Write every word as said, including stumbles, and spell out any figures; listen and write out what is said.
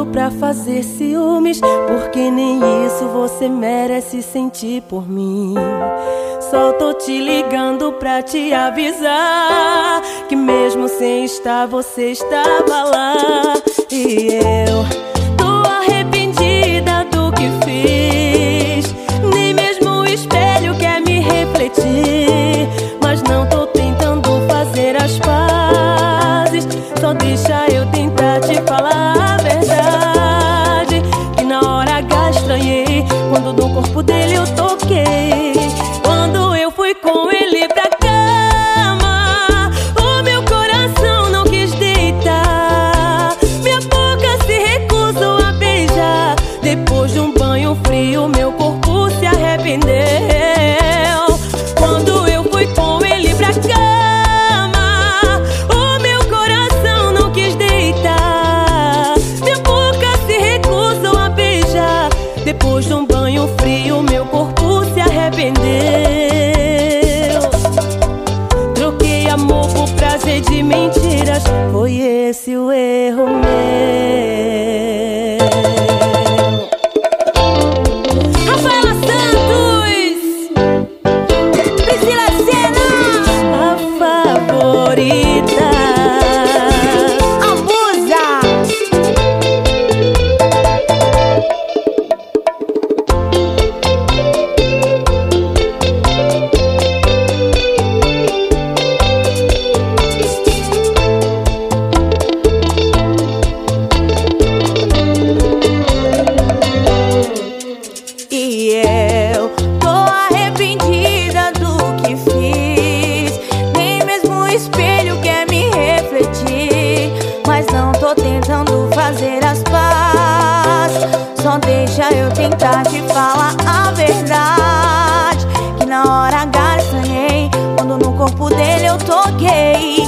pra fazer ciúmes, porque nem isso você merece sentir por mim. Só tô te ligando pra te avisar que mesmo sem estar, você estava lá. E eu tô arrependida do que fiz, nem mesmo o espelho quer me refletir. Mas não tô tentando fazer as pazes, só deixa eu tentar te falar a verdade. Que na hora H estranhei quando no corpo dele eu toquei. Quando eu fui com ele pra cama, o meu coração não quis deitar, minha boca se recusou a beijar. Depois de um banho frio, meu corpo se arrependeu. Quando eu fui com ele pra cama, o meu coração não quis deitar, minha boca se recusou a beijar. Depois de um banho frio, meu corpo se arrependeu. Troquei amor por prazer de mentiras, foi esse o erro meu. Rafaela Santos, Priscila Senna, a favorita. E eu tô arrependida do que fiz, nem mesmo o espelho quer me refletir. Mas não tô tentando fazer as pazes, só deixa eu tentar te falar a verdade. Que na hora H estranhei quando no corpo dele eu toquei.